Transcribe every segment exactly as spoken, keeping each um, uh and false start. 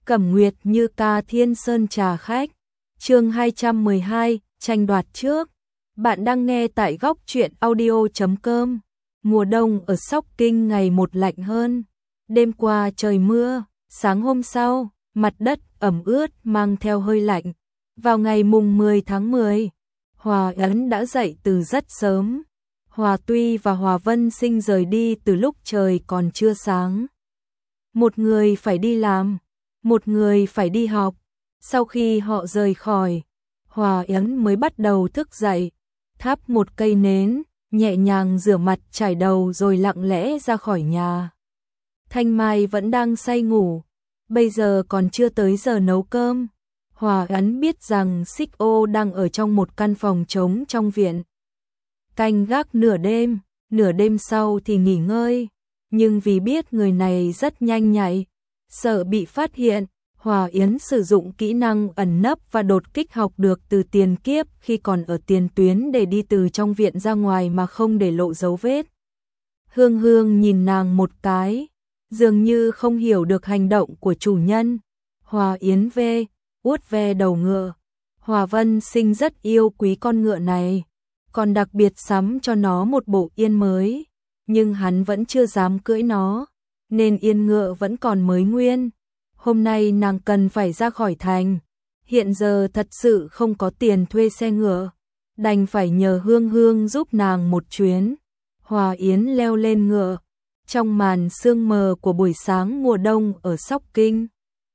Cẩm Nguyệt như ca Thiên Sơn trà khách. Chương hai trăm mười hai, tranh đoạt trước. Bạn đang nghe tại góc truyện audio chấm com. Mùa đông ở Sóc Kinh ngày một lạnh hơn. Đêm qua trời mưa, sáng hôm sau, mặt đất ẩm ướt mang theo hơi lạnh. Vào ngày mùng mười tháng mười, Hòa Ấn đã dậy từ rất sớm. Hòa Tuy và Hòa Vân Sinh rời đi từ lúc trời còn chưa sáng. Một người phải đi làm, một người phải đi học. Sau khi họ rời khỏi, Hòa Ấn mới bắt đầu thức dậy, thắp một cây nến, nhẹ nhàng rửa mặt chải đầu rồi lặng lẽ ra khỏi nhà. Thanh Mai vẫn đang say ngủ, bây giờ còn chưa tới giờ nấu cơm. Hòa Ấn biết rằng Xích Ô đang ở trong một căn phòng trống trong viện, canh gác nửa đêm, nửa đêm sau thì nghỉ ngơi. Nhưng vì biết người này rất nhanh nhạy, sợ bị phát hiện, Hòa Yến sử dụng kỹ năng ẩn nấp và đột kích học được từ tiền kiếp khi còn ở tiền tuyến để đi từ trong viện ra ngoài mà không để lộ dấu vết. Hương Hương nhìn nàng một cái, dường như không hiểu được hành động của chủ nhân. Hòa Yến ve, uốt ve đầu ngựa. Hòa Vân Sinh rất yêu quý con ngựa này, còn đặc biệt sắm cho nó một bộ yên mới, nhưng hắn vẫn chưa dám cưỡi nó, nên yên ngựa vẫn còn mới nguyên. Hôm nay nàng cần phải ra khỏi thành, hiện giờ thật sự không có tiền thuê xe ngựa, đành phải nhờ Hương Hương giúp nàng một chuyến. Hòa Yến leo lên ngựa, trong màn sương mờ của buổi sáng mùa đông ở Sóc Kinh.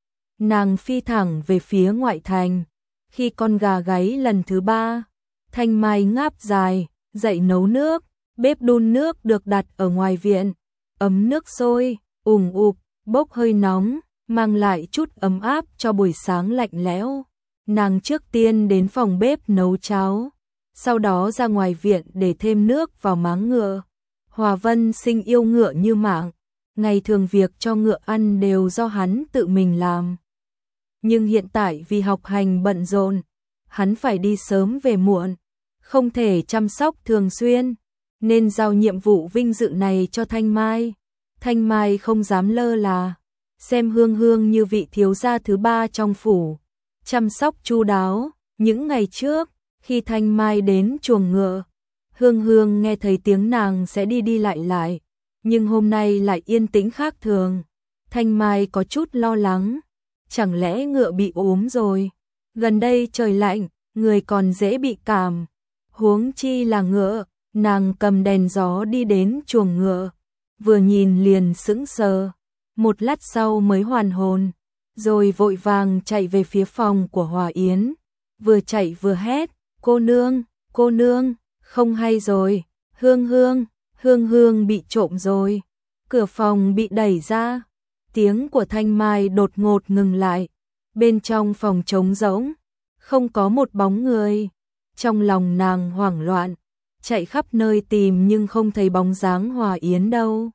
Nàng phi thẳng về phía ngoại thành, khi con gà gáy lần thứ ba, Thanh Mai ngáp dài, dậy nấu nước. Bếp đun nước được đặt ở ngoài viện, ấm nước sôi, ùn ụp, bốc hơi nóng, mang lại chút ấm áp cho buổi sáng lạnh lẽo. Nàng trước tiên đến phòng bếp nấu cháo, sau đó ra ngoài viện để thêm nước vào máng ngựa. Hòa Vân Sinh yêu ngựa như mạng, ngày thường việc cho ngựa ăn đều do hắn tự mình làm. Nhưng hiện tại vì học hành bận rộn, hắn phải đi sớm về muộn, không thể chăm sóc thường xuyên, nên giao nhiệm vụ vinh dự này cho Thanh Mai. Thanh Mai không dám lơ là, xem Hương Hương như vị thiếu gia thứ ba trong phủ, chăm sóc chu đáo. Những ngày trước, khi Thanh Mai đến chuồng ngựa, Hương Hương nghe thấy tiếng nàng sẽ đi đi lại lại, nhưng hôm nay lại yên tĩnh khác thường. Thanh Mai có chút lo lắng, chẳng lẽ ngựa bị ốm rồi? Gần đây trời lạnh, người còn dễ bị cảm, huống chi là ngựa. Nàng cầm đèn gió đi đến chuồng ngựa, vừa nhìn liền sững sờ, một lát sau mới hoàn hồn, rồi vội vàng chạy về phía phòng của Hòa Yến, vừa chạy vừa hét, cô nương, cô nương, không hay rồi, Hương Hương, Hương Hương bị trộm rồi. Cửa phòng bị đẩy ra, tiếng của Thanh Mai đột ngột ngừng lại, bên trong phòng trống rỗng, không có một bóng người. Trong lòng nàng hoảng loạn, chạy khắp nơi tìm nhưng không thấy bóng dáng Hòa Yến đâu.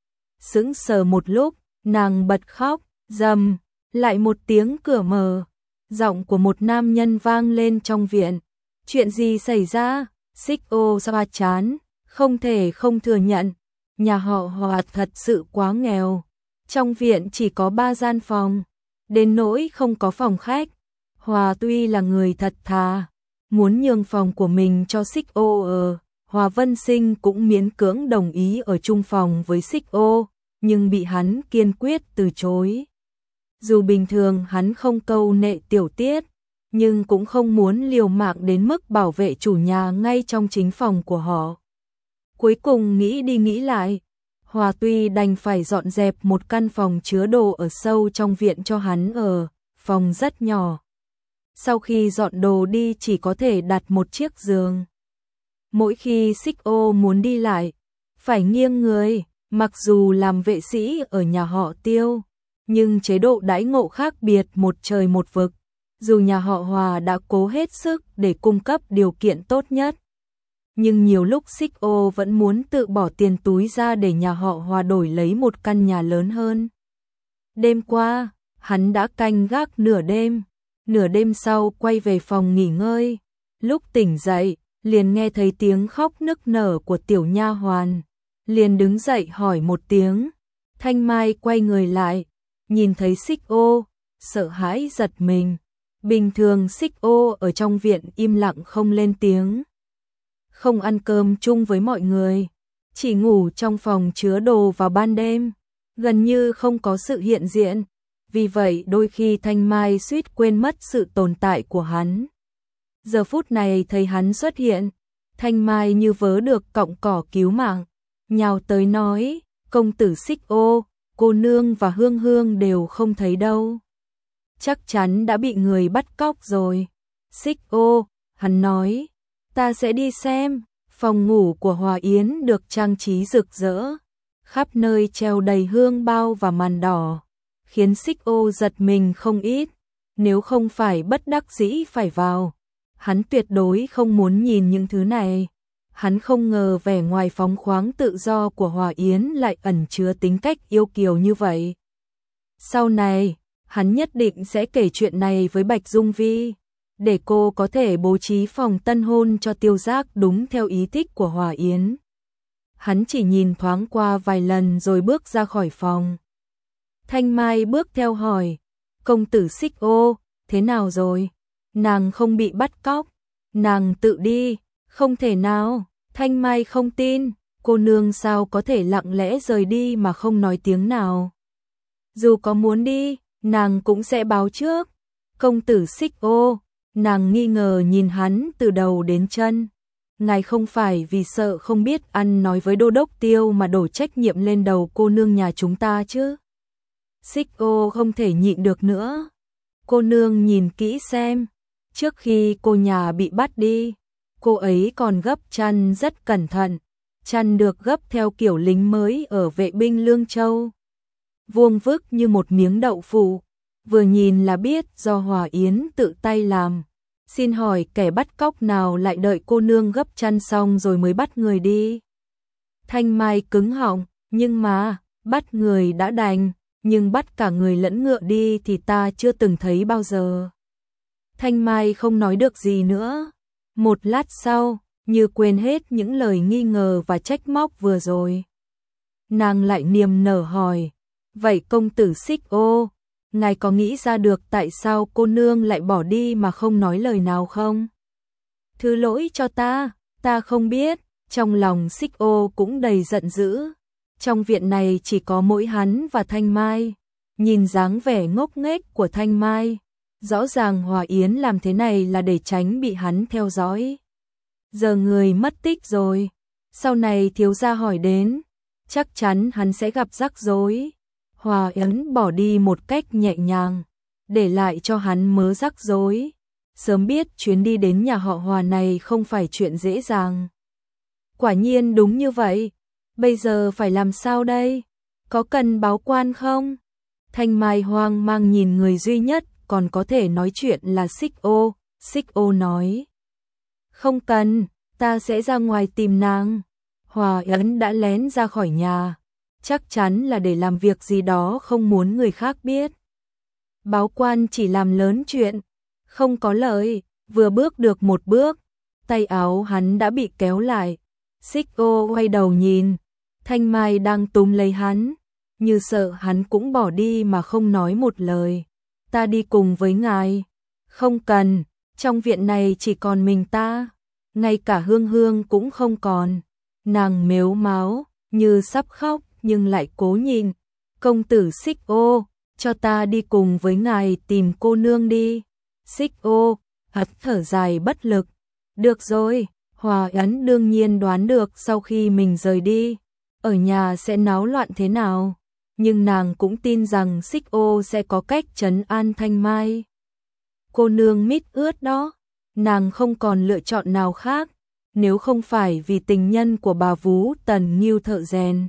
Sững sờ một lúc, nàng bật khóc, rầm, lại một tiếng cửa mở, giọng của một nam nhân vang lên trong viện. Chuyện gì xảy ra? Xích Ô xoa chán, không thể không thừa nhận, nhà họ Hòa thật sự quá nghèo. Trong viện chỉ có ba gian phòng, đến nỗi không có phòng khách. Hòa tuy là người thật thà, muốn nhường phòng của mình cho Xích Ô ở, Hòa Vân Sinh cũng miễn cưỡng đồng ý ở chung phòng với Xích Ô, nhưng bị hắn kiên quyết từ chối. Dù bình thường hắn không câu nệ tiểu tiết, nhưng cũng không muốn liều mạng đến mức bảo vệ chủ nhà ngay trong chính phòng của họ. Cuối cùng nghĩ đi nghĩ lại, Hòa tuy đành phải dọn dẹp một căn phòng chứa đồ ở sâu trong viện cho hắn ở, phòng rất nhỏ. Sau khi dọn đồ đi chỉ có thể đặt một chiếc giường. Mỗi khi Xích Ô muốn đi lại, phải nghiêng người, mặc dù làm vệ sĩ ở nhà họ Tiêu, nhưng chế độ đãi ngộ khác biệt một trời một vực, dù nhà họ Hòa đã cố hết sức để cung cấp điều kiện tốt nhất. Nhưng nhiều lúc Xích Ô vẫn muốn tự bỏ tiền túi ra để nhà họ Hòa đổi lấy một căn nhà lớn hơn. Đêm qua, hắn đã canh gác nửa đêm. Nửa đêm sau quay về phòng nghỉ ngơi, lúc tỉnh dậy, liền nghe thấy tiếng khóc nức nở của tiểu nha hoàn, liền đứng dậy hỏi một tiếng. Thanh Mai quay người lại, nhìn thấy Xích Ô, sợ hãi giật mình. Bình thường Xích Ô ở trong viện im lặng không lên tiếng, không ăn cơm chung với mọi người, chỉ ngủ trong phòng chứa đồ vào ban đêm, gần như không có sự hiện diện. Vì vậy đôi khi Thanh Mai suýt quên mất sự tồn tại của hắn. Giờ phút này thấy hắn xuất hiện, Thanh Mai như vớ được cọng cỏ cứu mạng, nhào tới nói, công tử Xích Ô, cô nương và Hương Hương đều không thấy đâu. Chắc chắn đã bị người bắt cóc rồi. Xích Ô, hắn nói, ta sẽ đi xem. Phòng ngủ của Hòa Yến được trang trí rực rỡ, khắp nơi treo đầy hương bao và màn đỏ, khiến Xích Ô giật mình không ít. Nếu không phải bất đắc dĩ phải vào, hắn tuyệt đối không muốn nhìn những thứ này. Hắn không ngờ vẻ ngoài phóng khoáng tự do của Hòa Yến lại ẩn chứa tính cách yêu kiều như vậy. Sau này, hắn nhất định sẽ kể chuyện này với Bạch Dung Vi, để cô có thể bố trí phòng tân hôn cho Tiêu Giác đúng theo ý thích của Hòa Yến. Hắn chỉ nhìn thoáng qua vài lần rồi bước ra khỏi phòng. Thanh Mai bước theo hỏi, công tử Xích Ô, thế nào rồi? Nàng không bị bắt cóc, nàng tự đi. Không thể nào, Thanh Mai không tin, cô nương sao có thể lặng lẽ rời đi mà không nói tiếng nào. Dù có muốn đi, nàng cũng sẽ báo trước. Công tử Xích Ô, nàng nghi ngờ nhìn hắn từ đầu đến chân. Ngài không phải vì sợ không biết ăn nói với đô đốc Tiêu mà đổ trách nhiệm lên đầu cô nương nhà chúng ta chứ? Xích Ô không thể nhịn được nữa. Cô nương nhìn kỹ xem, trước khi cô nhà bị bắt đi, cô ấy còn gấp chăn rất cẩn thận, chăn được gấp theo kiểu lính mới ở vệ binh Lương Châu. Vuông vức như một miếng đậu phụ, vừa nhìn là biết do Hòa Yến tự tay làm. Xin hỏi kẻ bắt cóc nào lại đợi cô nương gấp chăn xong rồi mới bắt người đi? Thanh Mai cứng họng, nhưng mà, bắt người đã đành, nhưng bắt cả người lẫn ngựa đi thì ta chưa từng thấy bao giờ. Thanh Mai không nói được gì nữa. Một lát sau, như quên hết những lời nghi ngờ và trách móc vừa rồi. Nàng lại niềm nở hỏi, vậy công tử Xích Ô, ngài có nghĩ ra được tại sao cô nương lại bỏ đi mà không nói lời nào không? Thứ lỗi cho ta, ta không biết. Trong lòng Xích Ô cũng đầy giận dữ. Trong viện này chỉ có mỗi hắn và Thanh Mai. Nhìn dáng vẻ ngốc nghếch của Thanh Mai, rõ ràng Hòa Yến làm thế này là để tránh bị hắn theo dõi. Giờ người mất tích rồi, sau này thiếu gia hỏi đến, chắc chắn hắn sẽ gặp rắc rối. Hòa Yến bỏ đi một cách nhẹ nhàng, để lại cho hắn mớ rắc rối. Sớm biết chuyến đi đến nhà họ Hòa này không phải chuyện dễ dàng. Quả nhiên đúng như vậy, bây giờ phải làm sao đây? Có cần báo quan không? Thanh Mai hoang mang nhìn người duy nhất còn có thể nói chuyện là Xích Ô. Xích Ô nói, không cần, ta sẽ ra ngoài tìm nàng. Hòa Yến đã lén ra khỏi nhà, chắc chắn là để làm việc gì đó không muốn người khác biết. Báo quan chỉ làm lớn chuyện, không có lợi. Vừa bước được một bước, tay áo hắn đã bị kéo lại. Xích Ô quay đầu nhìn, Thanh Mai đang túm lấy hắn, như sợ hắn cũng bỏ đi mà không nói một lời. Ta đi cùng với ngài. Không cần, trong viện này chỉ còn mình ta, ngay cả Hương Hương cũng không còn. Nàng mếu máo, như sắp khóc nhưng lại cố nhìn. Công tử Xích Ô, cho ta đi cùng với ngài tìm cô nương đi. Xích Ô, hất thở dài bất lực. Được rồi, Hòa Yến đương nhiên đoán được sau khi mình rời đi, ở nhà sẽ náo loạn thế nào. Nhưng nàng cũng tin rằng Xích Ô sẽ có cách trấn an Thanh Mai. Cô nương mít ướt đó, nàng không còn lựa chọn nào khác, nếu không phải vì tình nhân của bà vú Tần Nghiêu thợ rèn.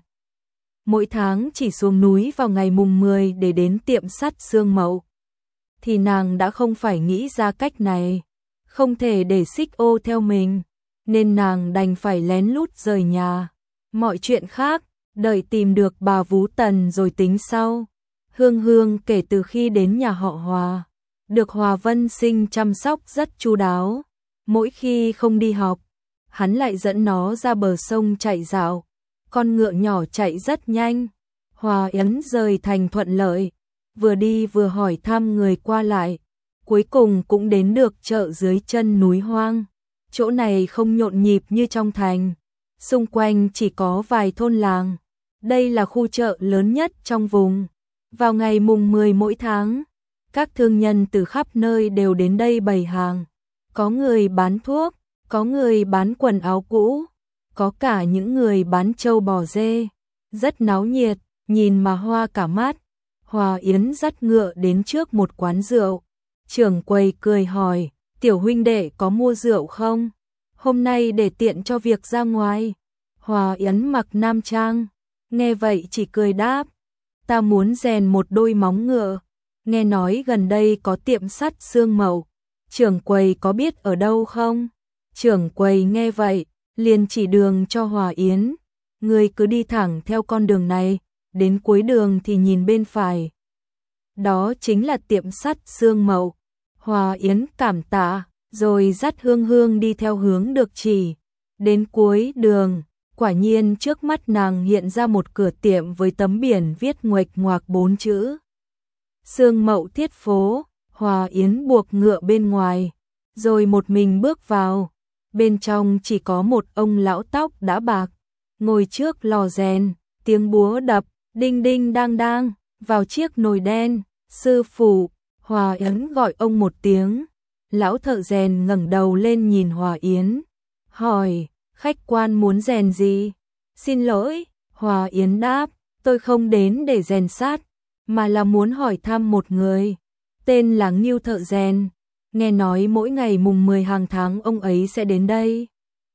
Mỗi tháng chỉ xuống núi vào ngày mùng mười để đến tiệm sắt Sương Mậu, thì nàng đã không phải nghĩ ra cách này. Không thể để Xích Ô theo mình, nên nàng đành phải lén lút rời nhà. Mọi chuyện khác, đợi tìm được bà vú Tần rồi tính sau. Hương Hương kể từ khi đến nhà họ Hòa, được Hòa Vân Sinh chăm sóc rất chu đáo. Mỗi khi không đi học, hắn lại dẫn nó ra bờ sông chạy dạo. Con ngựa nhỏ chạy rất nhanh. Hòa Yến rời thành thuận lợi, vừa đi vừa hỏi thăm người qua lại, cuối cùng cũng đến được chợ dưới chân núi hoang. Chỗ này không nhộn nhịp như trong thành, xung quanh chỉ có vài thôn làng. Đây là khu chợ lớn nhất trong vùng. Vào ngày mùng mười mỗi tháng, các thương nhân từ khắp nơi đều đến đây bày hàng. Có người bán thuốc, có người bán quần áo cũ, có cả những người bán trâu bò dê. Rất náo nhiệt, nhìn mà hoa cả mắt. Hòa Yến dắt ngựa đến trước một quán rượu. Trưởng quầy cười hỏi, tiểu huynh đệ có mua rượu không? Hôm nay để tiện cho việc ra ngoài. Hòa Yến mặc nam trang, nghe vậy chỉ cười đáp, ta muốn rèn một đôi móng ngựa. Nghe nói gần đây có tiệm sắt Sương Mậu, trưởng quầy có biết ở đâu không? Trưởng quầy nghe vậy, liền chỉ đường cho Hòa Yến, ngươi cứ đi thẳng theo con đường này, đến cuối đường thì nhìn bên phải. Đó chính là tiệm sắt Sương Mậu. Hòa Yến cảm tạ, rồi dắt Hương Hương đi theo hướng được chỉ. Đến cuối đường, quả nhiên trước mắt nàng hiện ra một cửa tiệm với tấm biển viết nguệch ngoạc bốn chữ Sương Mậu Thiết Phố. Hòa Yến buộc ngựa bên ngoài, rồi một mình bước vào. Bên trong chỉ có một ông lão tóc đã bạc, ngồi trước lò rèn, tiếng búa đập, đinh đinh đang đang, vào chiếc nồi đen. Sư phụ. Hòa Yến gọi ông một tiếng. Lão thợ rèn ngẩng đầu lên nhìn Hòa Yến, hỏi, khách quan muốn rèn gì? Xin lỗi, Hòa Yến đáp, tôi không đến để rèn sắt, mà là muốn hỏi thăm một người, tên là Ngưu thợ rèn. Nghe nói mỗi ngày mùng mười hàng tháng ông ấy sẽ đến đây.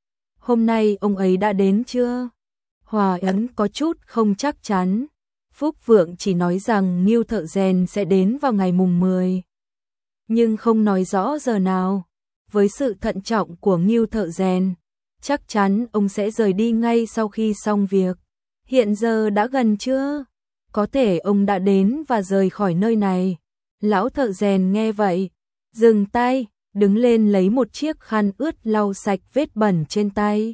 Hôm nay ông ấy đã đến chưa? Hòa Yến có chút không chắc chắn. Phúc Vượng chỉ nói rằng Ngưu thợ rèn sẽ đến vào ngày mùng mười, nhưng không nói rõ giờ nào. Với sự thận trọng của Ngưu thợ rèn, chắc chắn ông sẽ rời đi ngay sau khi xong việc. Hiện giờ đã gần chưa? Có thể ông đã đến và rời khỏi nơi này. Lão thợ rèn nghe vậy, dừng tay, đứng lên lấy một chiếc khăn ướt lau sạch vết bẩn trên tay.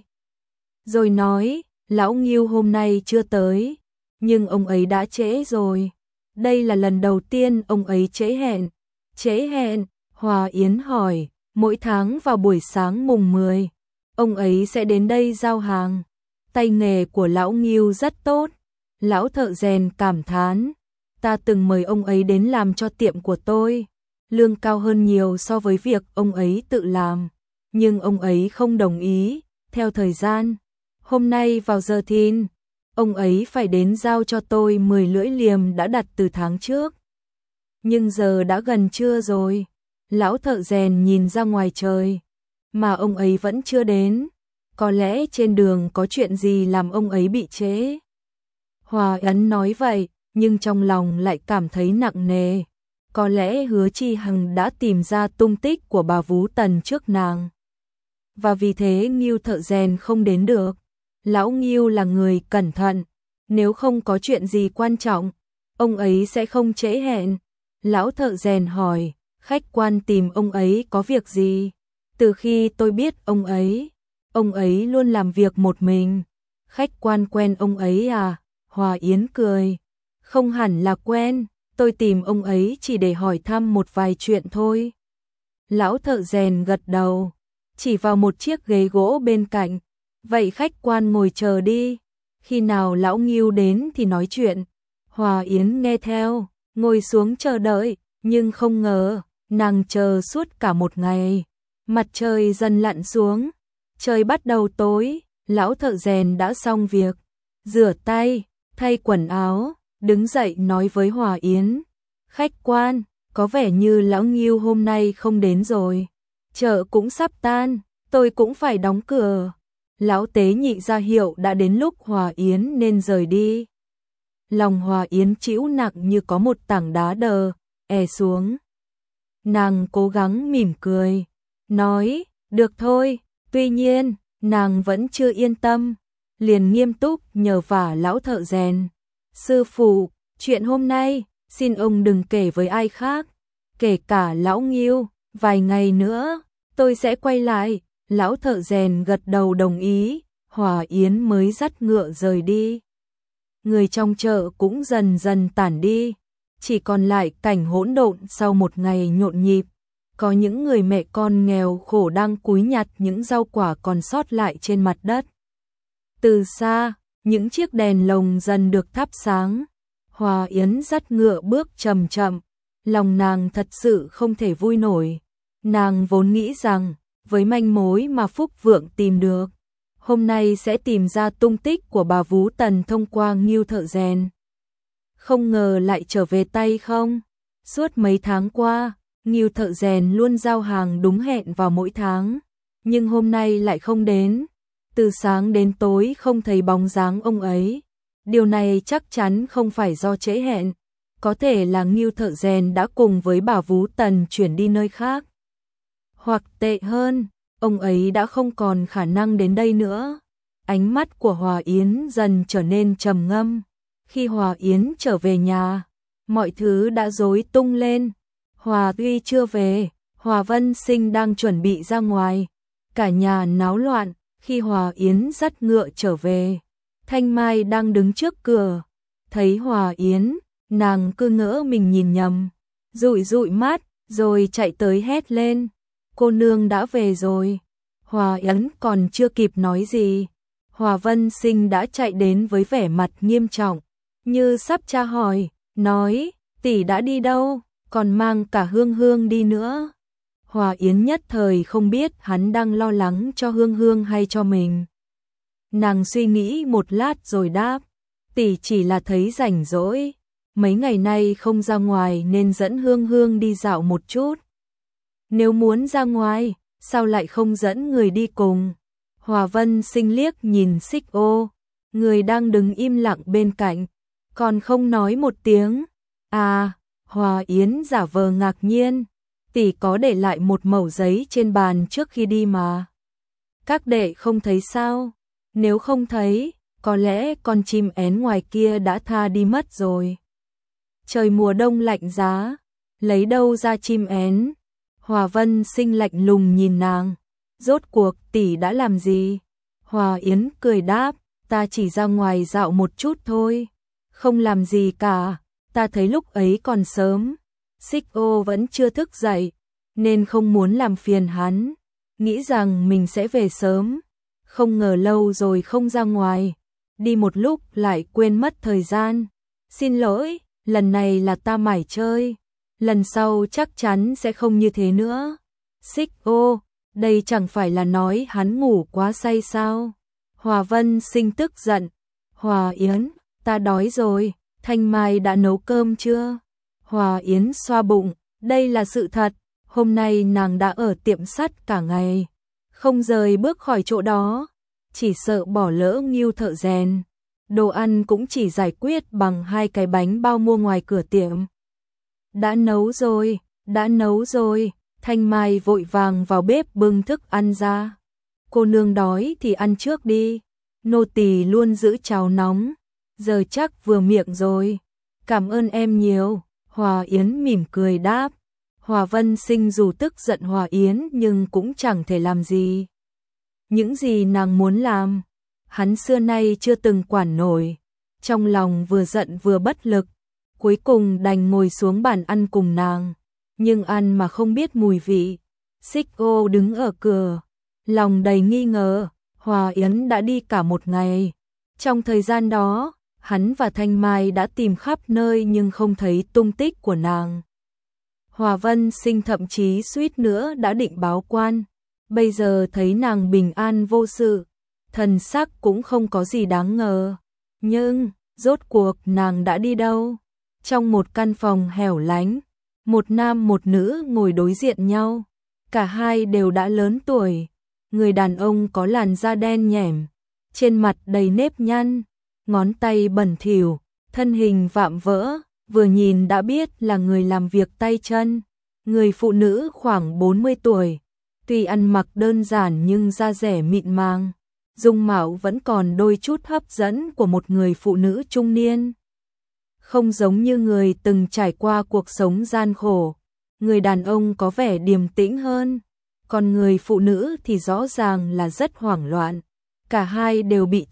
Rồi nói, lão Ngưu hôm nay chưa tới, nhưng ông ấy đã trễ rồi. Đây là lần đầu tiên ông ấy trễ hẹn. Trễ hẹn? Hòa Yến hỏi, mỗi tháng vào buổi sáng mùng mười, ông ấy sẽ đến đây giao hàng. Tay nghề của lão Ngưu rất tốt. Lão thợ rèn cảm thán, ta từng mời ông ấy đến làm cho tiệm của tôi, lương cao hơn nhiều so với việc ông ấy tự làm, nhưng ông ấy không đồng ý. Theo thời gian, hôm nay vào giờ thìn, ông ấy phải đến giao cho tôi mười lưỡi liềm đã đặt từ tháng trước. Nhưng giờ đã gần trưa rồi. Lão thợ rèn nhìn ra ngoài trời, mà ông ấy vẫn chưa đến. Có lẽ trên đường có chuyện gì làm ông ấy bị trễ. Hòa Yến nói vậy, nhưng trong lòng lại cảm thấy nặng nề. Có lẽ Hứa Chi Hằng đã tìm ra tung tích của bà Vú Tần trước nàng, và vì thế Ngưu thợ rèn không đến được. Lão Ngưu là người cẩn thận, nếu không có chuyện gì quan trọng, ông ấy sẽ không trễ hẹn. Lão thợ rèn hỏi, khách quan tìm ông ấy có việc gì? Từ khi tôi biết ông ấy, ông ấy luôn làm việc một mình. Khách quan quen ông ấy à? Hòa Yến cười, không hẳn là quen, tôi tìm ông ấy chỉ để hỏi thăm một vài chuyện thôi. Lão thợ rèn gật đầu, chỉ vào một chiếc ghế gỗ bên cạnh, vậy khách quan ngồi chờ đi, khi nào lão Ngưu đến thì nói chuyện. Hòa Yến nghe theo, ngồi xuống chờ đợi, nhưng không ngờ, nàng chờ suốt cả một ngày. Mặt trời dần lặn xuống, trời bắt đầu tối, lão thợ rèn đã xong việc, rửa tay, thay quần áo, đứng dậy nói với Hòa Yến, khách quan, có vẻ như lão Ngưu hôm nay không đến rồi, chợ cũng sắp tan, tôi cũng phải đóng cửa. Lão tế nhị ra hiệu đã đến lúc Hòa Yến nên rời đi. Lòng Hòa Yến chịu nặng như có một tảng đá đờ è xuống. Nàng cố gắng mỉm cười, nói, được thôi. Tuy nhiên, nàng vẫn chưa yên tâm, liền nghiêm túc nhờ vả lão thợ rèn. Sư phụ, chuyện hôm nay, xin ông đừng kể với ai khác, kể cả lão Ngưu, vài ngày nữa, tôi sẽ quay lại. Lão thợ rèn gật đầu đồng ý, Hòa Yến mới dắt ngựa rời đi. Người trong chợ cũng dần dần tản đi. chỉ còn lại cảnh hỗn độn sau một ngày nhộn nhịp. Có những người mẹ con nghèo khổ đang cúi nhặt những rau quả còn sót lại trên mặt đất. Từ xa, những chiếc đèn lồng dần được thắp sáng. Hòa Yến dắt ngựa bước chậm chậm, lòng nàng thật sự không thể vui nổi. Nàng vốn nghĩ rằng, với manh mối mà Phúc Vượng tìm được, hôm nay sẽ tìm ra tung tích của bà Vú Tần thông qua Ngưu thợ rèn. Không ngờ lại trở về tay không. Suốt mấy tháng qua, Ngưu thợ rèn luôn giao hàng đúng hẹn vào mỗi tháng, nhưng hôm nay lại không đến. Từ sáng đến tối không thấy bóng dáng ông ấy. Điều này chắc chắn không phải do trễ hẹn, có thể là Ngưu thợ rèn đã cùng với bà Vú Tần chuyển đi nơi khác. Hoặc tệ hơn, ông ấy đã không còn khả năng đến đây nữa. Ánh mắt của Hòa Yến dần trở nên trầm ngâm. Khi Hòa Yến trở về nhà, mọi thứ đã rối tung lên. Hòa Uy chưa về, Hòa Vân Sinh đang chuẩn bị ra ngoài. Cả nhà náo loạn. Khi Hòa Yến dắt ngựa trở về, Thanh Mai đang đứng trước cửa. Thấy Hòa Yến, nàng cứ ngỡ mình nhìn nhầm, dụi dụi mắt, rồi chạy tới hét lên. Cô nương đã về rồi. Hòa Yến còn chưa kịp nói gì, Hòa Vân Sinh đã chạy đến với vẻ mặt nghiêm trọng, như sắp tra hỏi, nói, tỷ đã đi đâu, còn mang cả Hương Hương đi nữa. Hòa Yến nhất thời không biết hắn đang lo lắng cho Hương Hương hay cho mình. Nàng suy nghĩ một lát rồi đáp, tỷ chỉ là thấy rảnh rỗi, mấy ngày nay không ra ngoài nên dẫn Hương Hương đi dạo một chút. Nếu muốn ra ngoài, sao lại không dẫn người đi cùng? Hòa Vân Sinh liếc nhìn Xích Ô, người đang đứng im lặng bên cạnh, còn không nói một tiếng. À, Hòa Yến giả vờ ngạc nhiên, tỷ có để lại một mẩu giấy trên bàn trước khi đi mà. Các đệ không thấy sao? Nếu không thấy, có lẽ con chim én ngoài kia đã tha đi mất rồi. Trời mùa đông lạnh giá, lấy đâu ra chim én? Hòa Vân Sinh lạnh lùng nhìn nàng, rốt cuộc tỷ đã làm gì? Hòa Yến cười đáp, ta chỉ ra ngoài dạo một chút thôi, không làm gì cả, ta thấy lúc ấy còn sớm. Xích Ô vẫn chưa thức dậy, nên không muốn làm phiền hắn, nghĩ rằng mình sẽ về sớm. Không ngờ lâu rồi không ra ngoài, đi một lúc lại quên mất thời gian. Xin lỗi, lần này là ta mải chơi, lần sau chắc chắn sẽ không như thế nữa. Xích Ô, đây chẳng phải là nói hắn ngủ quá say sao? Hòa Vân Sinh tức giận, Hòa Yến, ta đói rồi, Thanh Mai đã nấu cơm chưa? Hòa Yến xoa bụng, đây là sự thật, hôm nay nàng đã ở tiệm sắt cả ngày, không rời bước khỏi chỗ đó, chỉ sợ bỏ lỡ Ngưu thợ rèn. Đồ ăn cũng chỉ giải quyết bằng hai cái bánh bao mua ngoài cửa tiệm. Đã nấu rồi, đã nấu rồi, Thanh Mai vội vàng vào bếp bưng thức ăn ra. Cô nương đói thì ăn trước đi, nô tỳ luôn giữ cháo nóng, giờ chắc vừa miệng rồi. Cảm ơn em nhiều. Hòa Yến mỉm cười đáp. Hòa Vân Sinh dù tức giận Hòa Yến nhưng cũng chẳng thể làm gì. Những gì nàng muốn làm, hắn xưa nay chưa từng quản nổi. Trong lòng vừa giận vừa bất lực, cuối cùng đành ngồi xuống bàn ăn cùng nàng, nhưng ăn mà không biết mùi vị. Xích Ô đứng ở cửa, lòng đầy nghi ngờ, Hòa Yến đã đi cả một ngày. Trong thời gian đó, hắn và Thanh Mai đã tìm khắp nơi nhưng không thấy tung tích của nàng. Hòa Vân Sinh thậm chí suýt nữa đã định báo quan, bây giờ thấy nàng bình an vô sự, thần sắc cũng không có gì đáng ngờ. Nhưng, rốt cuộc nàng đã đi đâu? Trong một căn phòng hẻo lánh, một nam một nữ ngồi đối diện nhau, cả hai đều đã lớn tuổi. Người đàn ông có làn da đen nhẻm, trên mặt đầy nếp nhăn, ngón tay bẩn thỉu, thân hình vạm vỡ, vừa nhìn đã biết là người làm việc tay chân. Người phụ nữ khoảng bốn mươi tuổi, tuy ăn mặc đơn giản nhưng da dẻ mịn màng, dung mạo vẫn còn đôi chút hấp dẫn của một người phụ nữ trung niên. Không giống như người từng trải qua cuộc sống gian khổ, người đàn ông có vẻ điềm tĩnh hơn, còn người phụ nữ thì rõ ràng là rất hoảng loạn. Cả hai đều bị trói tay chân, không thể nhúc nhích, nhưng miệng vẫn có thể nói chuyện.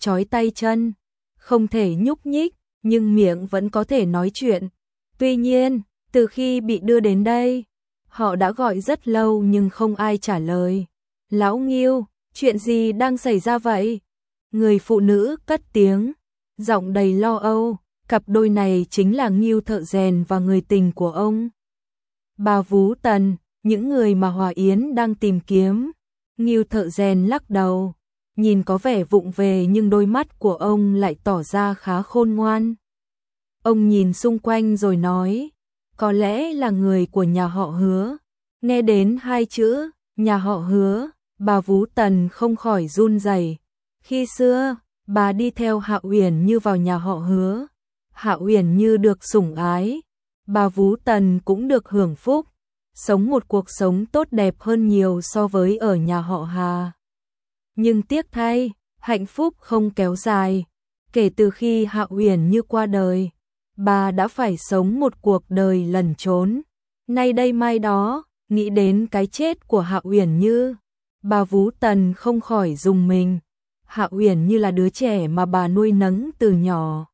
Tuy nhiên, từ khi bị đưa đến đây, họ đã gọi rất lâu nhưng không ai trả lời. Lão Ngưu, chuyện gì đang xảy ra vậy? Người phụ nữ cất tiếng, giọng đầy lo âu, cặp đôi này chính là Ngưu thợ rèn và người tình của ông. Bà Vú Tần, những người mà Hòa Yến đang tìm kiếm. Ngưu thợ rèn lắc đầu, nhìn có vẻ vụng về nhưng đôi mắt của ông lại tỏ ra khá khôn ngoan. Ông nhìn xung quanh rồi nói, có lẽ là người của nhà họ Hứa. Nghe đến hai chữ, nhà họ Hứa, bà Vú Tần không khỏi run rẩy. Khi xưa, bà đi theo Hạ Uyển Như vào nhà họ Hứa. Hạ Uyển Như được sủng ái, bà Vú Tần cũng được hưởng phúc, sống một cuộc sống tốt đẹp hơn nhiều so với ở nhà họ Hà. Nhưng tiếc thay, hạnh phúc không kéo dài. Kể từ khi Hạ Uyển Như qua đời, bà đã phải sống một cuộc đời lẩn trốn. Nay đây mai đó, nghĩ đến cái chết của Hạ Uyển Như, bà Vú Tần không khỏi rùng mình. Hạ Uyển Như là đứa trẻ mà bà nuôi nấng từ nhỏ.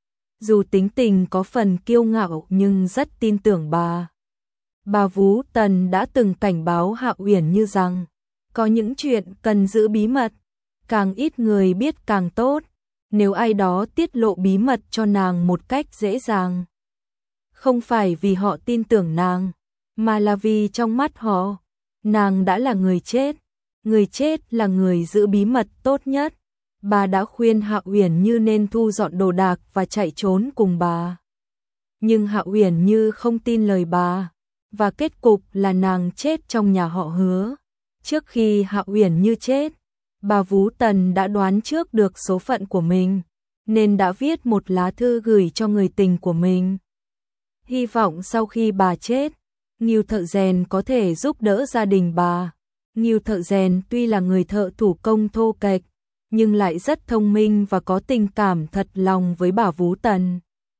Dù tính tình có phần kiêu ngạo nhưng rất tin tưởng bà. Bà Vú Tần đã từng cảnh báo Hạ Uyển Như rằng, có những chuyện cần giữ bí mật, càng ít người biết càng tốt. Nếu ai đó tiết lộ bí mật cho nàng một cách dễ dàng, không phải vì họ tin tưởng nàng, mà là vì trong mắt họ, nàng đã là người chết. Người chết là người giữ bí mật tốt nhất. Bà đã khuyên Hạ Uyển Như nên thu dọn đồ đạc và chạy trốn cùng bà. Nhưng Hạ Uyển Như không tin lời bà, và kết cục là nàng chết trong nhà họ Hứa. Trước khi Hạ Uyển Như chết, bà Vú Tần đã đoán trước được số phận của mình, nên đã viết một lá thư gửi cho người tình của mình. Hy vọng sau khi bà chết, Ngưu thợ rèn có thể giúp đỡ gia đình bà. Ngưu thợ rèn tuy là người thợ thủ công thô kệch, nhưng lại rất thông minh và có tình cảm thật lòng với bà Vú Tần.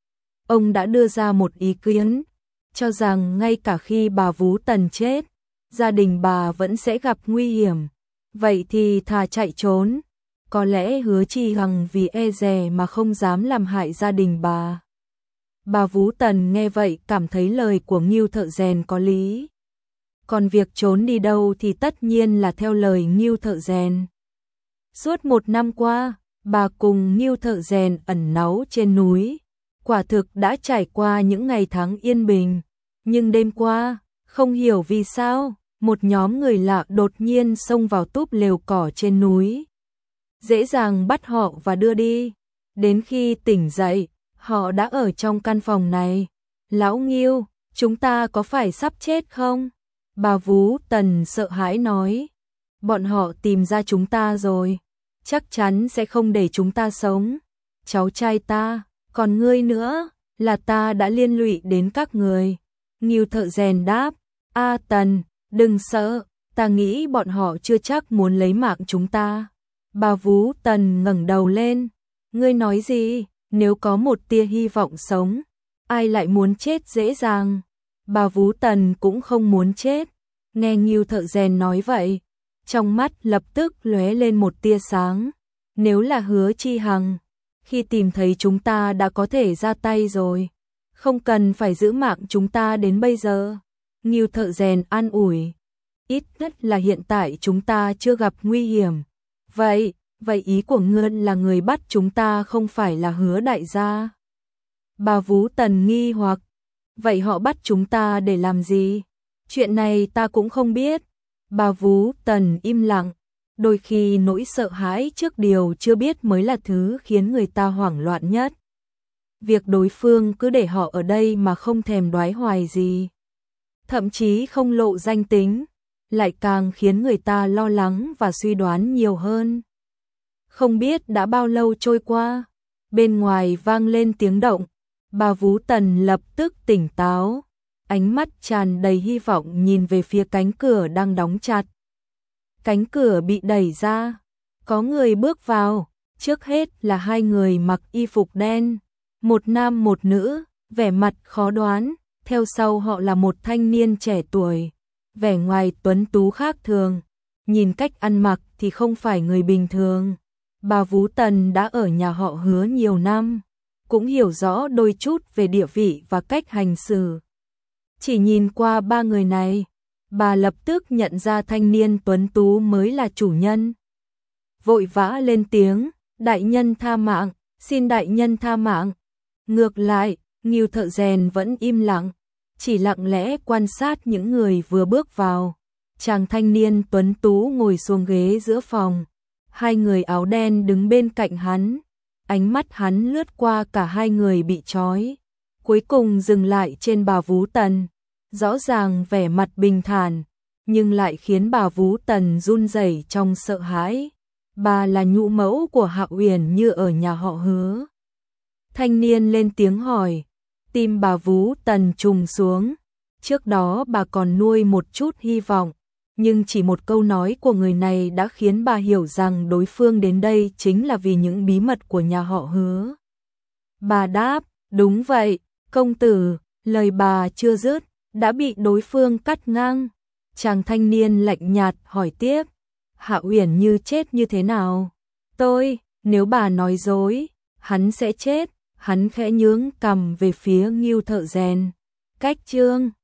Ông đã đưa ra một ý kiến, cho rằng ngay cả khi bà Vú Tần chết, gia đình bà vẫn sẽ gặp nguy hiểm. Vậy thì thà chạy trốn. Có lẽ Hứa Chi Hằng vì e dè mà không dám làm hại gia đình bà. Bà Vú Tần nghe vậy cảm thấy lời của Ngưu thợ rèn có lý. Còn việc trốn đi đâu thì tất nhiên là theo lời Ngưu thợ rèn. Suốt một năm qua, bà cùng Ngưu thợ rèn ẩn náu trên núi. Quả thực đã trải qua những ngày tháng yên bình. Nhưng đêm qua, không hiểu vì sao, một nhóm người lạ đột nhiên xông vào túp lều cỏ trên núi. Dễ dàng bắt họ và đưa đi. Đến khi tỉnh dậy, họ đã ở trong căn phòng này. Lão Ngưu, chúng ta có phải sắp chết không? Bà Vú Tần sợ hãi nói. Bọn họ tìm ra chúng ta rồi. Chắc chắn sẽ không để chúng ta sống. Cháu trai ta, còn ngươi nữa, là ta đã liên lụy đến các người. Ngưu thợ rèn đáp. A Tần, đừng sợ, ta nghĩ bọn họ chưa chắc muốn lấy mạng chúng ta. Bà Vú Tần ngẩng đầu lên. Ngươi nói gì? Nếu có một tia hy vọng sống, ai lại muốn chết dễ dàng? Bà Vú Tần cũng không muốn chết. Nghe Ngưu thợ rèn nói vậy, trong mắt lập tức lóe lên một tia sáng. Nếu là Hứa Chi Hằng, khi tìm thấy chúng ta đã có thể ra tay rồi, không cần phải giữ mạng chúng ta đến bây giờ. Ngưu thợ rèn an ủi. Ít nhất là hiện tại chúng ta chưa gặp nguy hiểm. Vậy, vậy ý của ngươi là người bắt chúng ta không phải là Hứa đại gia? Bà Vú Tần nghi hoặc. Vậy họ bắt chúng ta để làm gì? Chuyện này ta cũng không biết. Bà Vú Tần im lặng. Đôi khi nỗi sợ hãi trước điều chưa biết mới là thứ khiến người ta hoảng loạn nhất. Việc đối phương cứ để họ ở đây mà không thèm đoái hoài gì, thậm chí không lộ danh tính, lại càng khiến người ta lo lắng và suy đoán nhiều hơn. Không biết đã bao lâu trôi qua, bên ngoài vang lên tiếng động. Bà Vú Tần lập tức tỉnh táo, ánh mắt tràn đầy hy vọng nhìn về phía cánh cửa đang đóng chặt. Cánh cửa bị đẩy ra, có người bước vào, trước hết là hai người mặc y phục đen, một nam một nữ, vẻ mặt khó đoán, theo sau họ là một thanh niên trẻ tuổi, vẻ ngoài tuấn tú khác thường, nhìn cách ăn mặc thì không phải người bình thường. Bà Vú Tần đã ở nhà họ Hứa nhiều năm, cũng hiểu rõ đôi chút về địa vị và cách hành xử. Chỉ nhìn qua ba người này, bà lập tức nhận ra thanh niên tuấn tú mới là chủ nhân. Vội vã lên tiếng, đại nhân tha mạng, xin đại nhân tha mạng. Ngược lại, Ngưu thợ rèn vẫn im lặng, chỉ lặng lẽ quan sát những người vừa bước vào. Chàng thanh niên tuấn tú ngồi xuống ghế giữa phòng, hai người áo đen đứng bên cạnh hắn. Ánh mắt hắn lướt qua cả hai người bị trói, cuối cùng dừng lại trên bà Vú Tần. Rõ ràng vẻ mặt bình thản, nhưng lại khiến bà Vú Tần run rẩy trong sợ hãi. Bà là nhũ mẫu của Hạo Uyển Như ở nhà họ Hứa. Thanh niên lên tiếng hỏi, tim bà Vú Tần trùng xuống. Trước đó bà còn nuôi một chút hy vọng, nhưng chỉ một câu nói của người này đã khiến bà hiểu rằng đối phương đến đây chính là vì những bí mật của nhà họ Hứa. Bà đáp, đúng vậy, công tử. Lời bà chưa dứt, đã bị đối phương cắt ngang. Chàng thanh niên lạnh nhạt hỏi tiếp, Hạo Uyển Như chết như thế nào? Tôi, nếu bà nói dối, hắn sẽ chết. Hắn khẽ nhướng cằm về phía Ngưu thợ rèn. Cách chương